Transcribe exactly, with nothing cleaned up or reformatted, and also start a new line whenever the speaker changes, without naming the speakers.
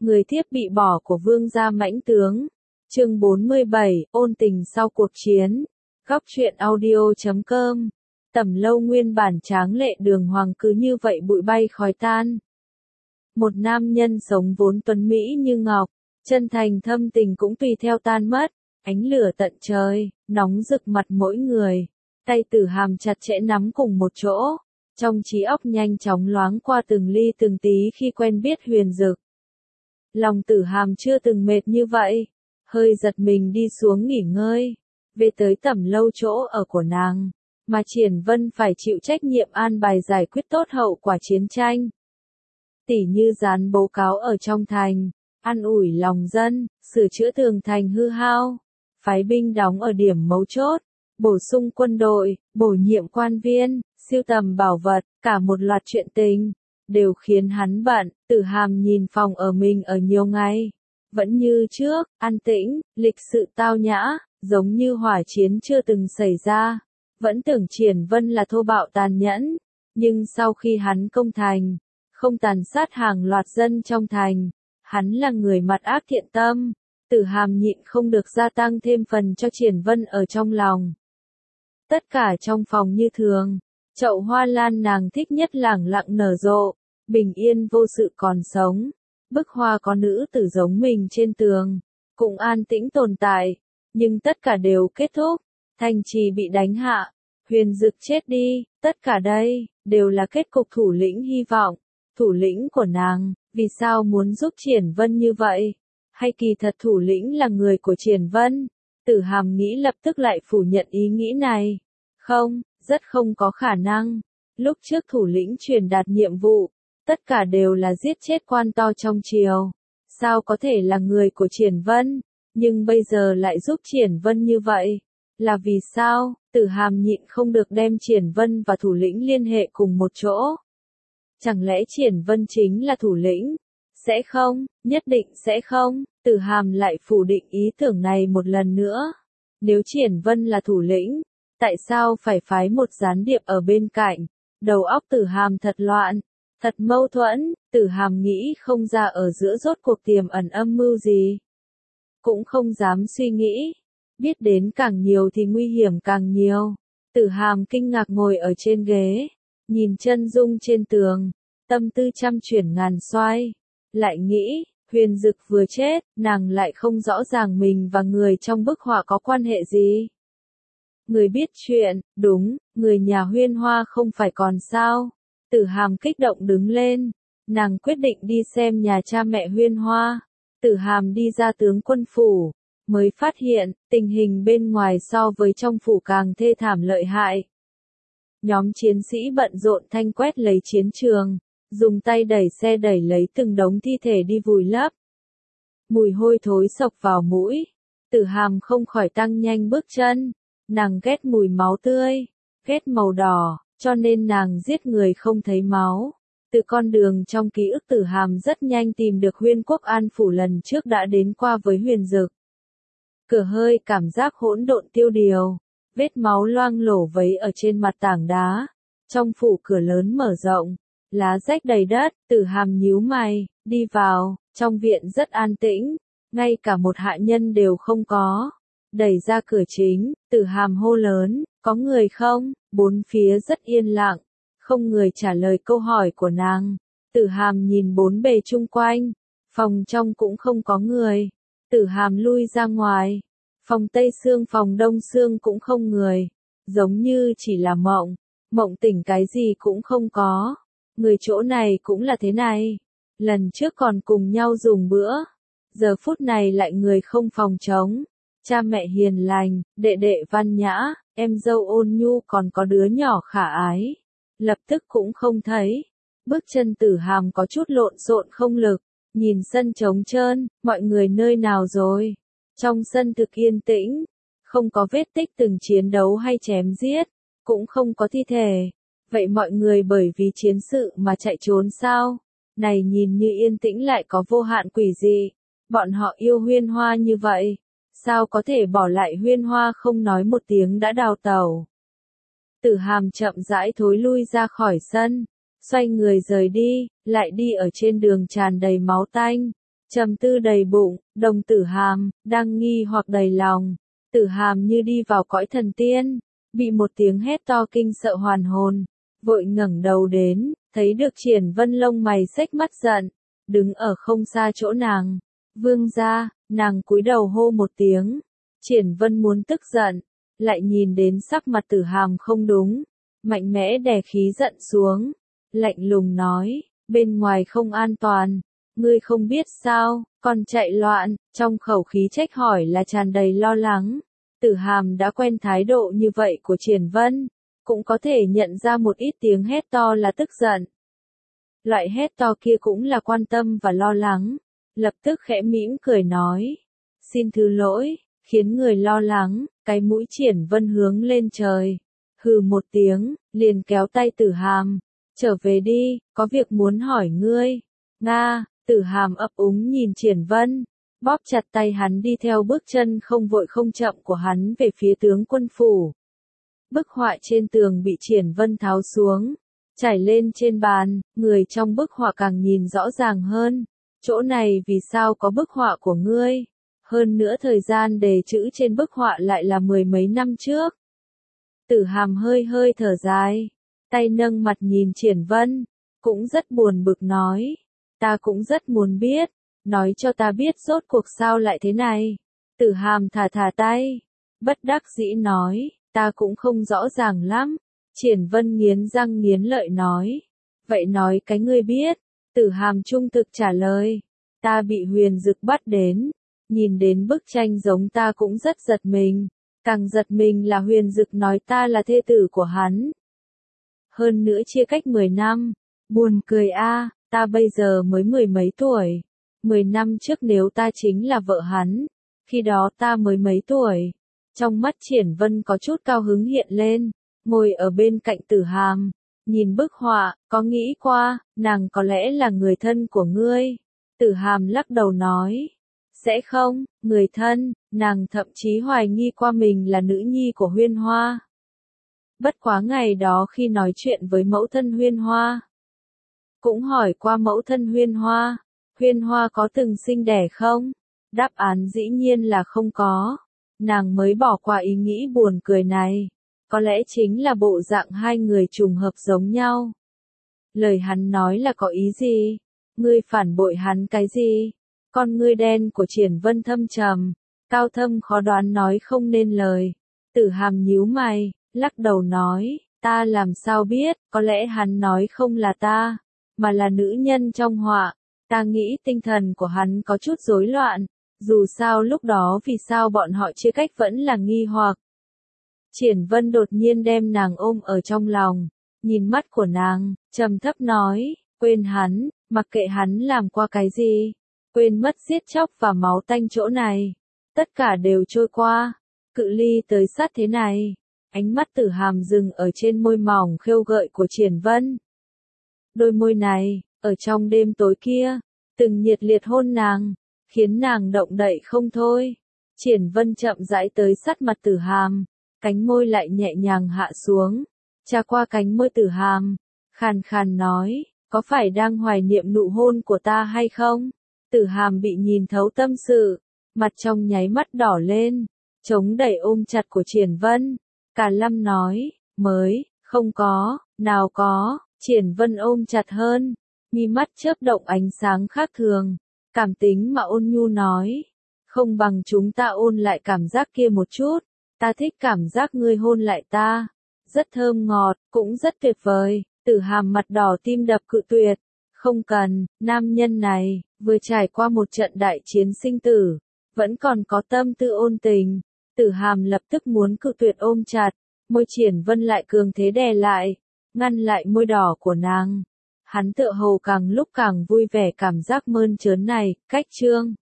Người thiếp bị bỏ của vương gia mãnh tướng. Chương bốn mươi bảy, ôn tình sau cuộc chiến. Góc truyện audio chấm com. Tẩm Lâu nguyên bản tráng lệ đường hoàng cứ như vậy bụi bay khói tan. Một nam nhân sống vốn tuấn mỹ như ngọc, chân thành thâm tình cũng tùy theo tan mất. Ánh lửa tận trời, nóng rực mặt mỗi người. Tay Tử Hàm chặt chẽ nắm cùng một chỗ. Trong trí óc nhanh chóng loáng qua từng ly từng tí khi quen biết Huyền Dực. Lòng Tử Hàm chưa từng mệt như vậy. Hơi giật mình đi xuống nghỉ ngơi. Về tới Tẩm Lâu chỗ ở của nàng. Mà Triển Vân phải chịu trách nhiệm an bài giải quyết tốt hậu quả chiến tranh. Tỉ như dán bố cáo ở trong thành, an ủi lòng dân, sửa chữa tường thành hư hao, phái binh đóng ở điểm mấu chốt, bổ sung quân đội, bổ nhiệm quan viên, siêu tầm bảo vật, cả một loạt chuyện tình, đều khiến hắn bận. Tử Hàm nhìn phòng ở mình ở nhiều ngày, vẫn như trước, an tĩnh, lịch sự tao nhã, giống như hỏa chiến chưa từng xảy ra. Vẫn tưởng Triển Vân là thô bạo tàn nhẫn, nhưng sau khi hắn công thành, không tàn sát hàng loạt dân trong thành, hắn là người mặt ác thiện tâm. Tử Hàm nhịn không được gia tăng thêm phần cho Triển Vân ở trong lòng. Tất cả trong phòng như thường, chậu hoa lan nàng thích nhất lẳng lặng nở rộ, bình yên vô sự còn sống. Bức hoa có nữ tử giống mình trên tường, cũng an tĩnh tồn tại, nhưng tất cả đều kết thúc. Thành trì bị đánh hạ, Huyền Dực chết đi, tất cả đây, đều là kết cục thủ lĩnh hy vọng. Thủ lĩnh của nàng, vì sao muốn giúp Triển Vân như vậy? Hay kỳ thật thủ lĩnh là người của Triển Vân? Tử Hàm nghĩ lập tức lại phủ nhận ý nghĩ này. Không, rất không có khả năng. Lúc trước thủ lĩnh truyền đạt nhiệm vụ, tất cả đều là giết chết quan to trong triều. Sao có thể là người của Triển Vân? Nhưng bây giờ lại giúp Triển Vân như vậy. Là vì sao? Tử Hàm nhịn không được đem Triển Vân và thủ lĩnh liên hệ cùng một chỗ. Chẳng lẽ Triển Vân chính là thủ lĩnh? Sẽ không, nhất định sẽ không. Tử Hàm lại phủ định ý tưởng này một lần nữa. Nếu Triển Vân là thủ lĩnh, tại sao phải phái một gián điệp ở bên cạnh? Đầu óc Tử Hàm thật loạn, thật mâu thuẫn. Tử Hàm nghĩ không ra ở giữa rốt cuộc tiềm ẩn âm mưu gì. Cũng không dám suy nghĩ. Biết đến càng nhiều thì nguy hiểm càng nhiều. Tử Hàm kinh ngạc ngồi ở trên ghế, nhìn chân dung trên tường, tâm tư trăm chuyển ngàn xoay. Lại nghĩ, Huyền Dực vừa chết, nàng lại không rõ ràng mình và người trong bức họa có quan hệ gì. Người biết chuyện, đúng, người nhà Huyên Hoa không phải còn sao? Tử Hàm kích động đứng lên, nàng quyết định đi xem nhà cha mẹ Huyên Hoa. Tử Hàm đi ra tướng quân phủ, mới phát hiện, tình hình bên ngoài so với trong phủ càng thê thảm lợi hại. Nhóm chiến sĩ bận rộn thanh quét lấy chiến trường, dùng tay đẩy xe đẩy lấy từng đống thi thể đi vùi lấp. Mùi hôi thối sộc vào mũi, Tử Hàm không khỏi tăng nhanh bước chân. Nàng ghét mùi máu tươi, ghét màu đỏ, cho nên nàng giết người không thấy máu. Từ con đường trong ký ức Tử Hàm rất nhanh tìm được Huyên Quốc An phủ lần trước đã đến qua với Huyền Dực. Cửa hơi cảm giác hỗn độn tiêu điều, vết máu loang lổ vấy ở trên mặt tảng đá. Trong phủ cửa lớn mở rộng, lá rách đầy đất. Tử Hàm nhíu mày, đi vào. Trong viện rất an tĩnh, ngay cả một hạ nhân đều không có. Đẩy ra cửa chính, Tử Hàm hô lớn, có người không? Bốn phía rất yên lặng, không người trả lời câu hỏi của nàng. Tử Hàm nhìn bốn bề chung quanh, phòng trong cũng không có người. Tử Hàm lui ra ngoài, phòng Tây Sương phòng Đông Sương cũng không người, giống như chỉ là mộng, mộng tỉnh cái gì cũng không có. Người chỗ này cũng là thế này, lần trước còn cùng nhau dùng bữa, giờ phút này lại người không phòng trống. Cha mẹ hiền lành, đệ đệ văn nhã, em dâu ôn nhu còn có đứa nhỏ khả ái. Lập tức cũng không thấy. Bước chân Tử Hàm có chút lộn xộn không lực, nhìn sân trống trơn, mọi người nơi nào rồi? Trong sân thực yên tĩnh, không có vết tích từng chiến đấu hay chém giết, cũng không có thi thể. Vậy mọi người bởi vì chiến sự mà chạy trốn sao? Này nhìn như yên tĩnh lại có vô hạn quỷ dị. Bọn họ yêu Huyên Hoa như vậy, sao có thể bỏ lại Huyên Hoa không nói một tiếng đã đào tẩu? Tử Hàm chậm rãi thối lui ra khỏi sân, xoay người rời đi, lại đi ở trên đường tràn đầy máu tanh. trầm tư đầy bụng, Đồng Tử Hàm, đang nghi hoặc đầy lòng. Tử Hàm như đi vào cõi thần tiên, bị một tiếng hét to kinh sợ hoàn hồn, vội ngẩng đầu đến, thấy được Triển Vân lông mày xếch mắt giận, đứng ở không xa chỗ nàng. Vương gia, nàng cúi đầu hô một tiếng. Triển Vân muốn tức giận, lại nhìn đến sắc mặt Tử Hàm không đúng, mạnh mẽ đè khí giận xuống, lạnh lùng nói, bên ngoài không an toàn, ngươi không biết sao, còn chạy loạn, trong khẩu khí trách hỏi là tràn đầy lo lắng. Tử Hàm đã quen thái độ như vậy của Triển Vân, cũng có thể nhận ra một ít tiếng hét to là tức giận. Loại hét to kia cũng là quan tâm và lo lắng, lập tức khẽ mỉm cười nói, xin thứ lỗi, khiến người lo lắng, cái mũi Triển Vân hướng lên trời, hừ một tiếng, liền kéo tay Tử Hàm, trở về đi, có việc muốn hỏi ngươi. Nga, Tử Hàm ấp úng nhìn Triển Vân, bóp chặt tay hắn đi theo bước chân không vội không chậm của hắn về phía tướng quân phủ. Bức họa trên tường bị Triển Vân tháo xuống, trải lên trên bàn, người trong bức họa càng nhìn rõ ràng hơn. Chỗ này vì sao có bức họa của ngươi? Hơn nữa thời gian đề chữ trên bức họa lại là mười mấy năm trước. Tử Hàm hơi hơi thở dài, tay nâng mặt nhìn Triển Vân, cũng rất buồn bực nói, ta cũng rất muốn biết, nói cho ta biết rốt cuộc sao lại thế này. Tử Hàm thả thả tay, bất đắc dĩ nói, ta cũng không rõ ràng lắm. Triển Vân nghiến răng nghiến lợi nói, vậy nói cái ngươi biết. Tử Hàm trung thực trả lời, ta bị Huyền Dực bắt đến, nhìn đến bức tranh giống ta cũng rất giật mình, càng giật mình là Huyền Dực nói ta là thê tử của hắn. Hơn nữa chia cách mười năm, buồn cười a, ta bây giờ mới mười mấy tuổi, mười năm trước nếu ta chính là vợ hắn, khi đó ta mới mấy tuổi. Trong mắt Triển Vân có chút cao hứng hiện lên, ngồi ở bên cạnh Tử Hàm, nhìn bức họa, có nghĩ qua, nàng có lẽ là người thân của ngươi. Tử Hàm lắc đầu nói, sẽ không, người thân, nàng thậm chí hoài nghi qua mình là nữ nhi của Huyên Hoa. Bất quá ngày đó khi nói chuyện với mẫu thân Huyên Hoa, cũng hỏi qua mẫu thân Huyên Hoa, Huyên Hoa có từng sinh đẻ không? Đáp án dĩ nhiên là không có. Nàng mới bỏ qua ý nghĩ buồn cười này. Có lẽ chính là bộ dạng hai người trùng hợp giống nhau. Lời hắn nói là có ý gì? Ngươi phản bội hắn cái gì? Con ngươi đen của Triển Vân thâm trầm, cao thâm khó đoán nói không nên lời. Tử Hàm nhíu mày, lắc đầu nói, ta làm sao biết, có lẽ hắn nói không là ta, mà là nữ nhân trong họa. Ta nghĩ tinh thần của hắn có chút rối loạn, dù sao lúc đó vì sao bọn họ chia cách vẫn là nghi hoặc. Triển Vân đột nhiên đem nàng ôm ở trong lòng, nhìn mắt của nàng, trầm thấp nói, quên hắn, mặc kệ hắn làm qua cái gì, quên mất giết chóc và máu tanh chỗ này, tất cả đều trôi qua, cự ly tới sát thế này. Ánh mắt Tử Hàm dừng ở trên môi mỏng khêu gợi của Triển Vân. Đôi môi này, ở trong đêm tối kia, từng nhiệt liệt hôn nàng, khiến nàng động đậy không thôi. Triển Vân chậm rãi tới sát mặt Tử Hàm, cánh môi lại nhẹ nhàng hạ xuống, tra qua cánh môi Tử Hàm, khàn khàn nói, có phải đang hoài niệm nụ hôn của ta hay không? Tử Hàm bị nhìn thấu tâm sự, mặt trong nháy mắt đỏ lên, chống đẩy ôm chặt của Triển Vân. Cả Lâm nói, mới, không có, nào có. Triển Vân ôm chặt hơn, mi mắt chớp động ánh sáng khác thường, cảm tính mà ôn nhu nói, không bằng chúng ta ôn lại cảm giác kia một chút, ta thích cảm giác ngươi hôn lại ta, rất thơm ngọt, cũng rất tuyệt vời. Tử Hàm mặt đỏ tim đập cự tuyệt, không cần, nam nhân này, vừa trải qua một trận đại chiến sinh tử, vẫn còn có tâm tư ôn tình. Tử Hàm lập tức muốn cự tuyệt ôm chặt, môi Triển Vân lại cường thế đè lại, ngăn lại môi đỏ của nàng. Hắn tựa hồ càng lúc càng vui vẻ cảm giác mơn trớn này. Cách chương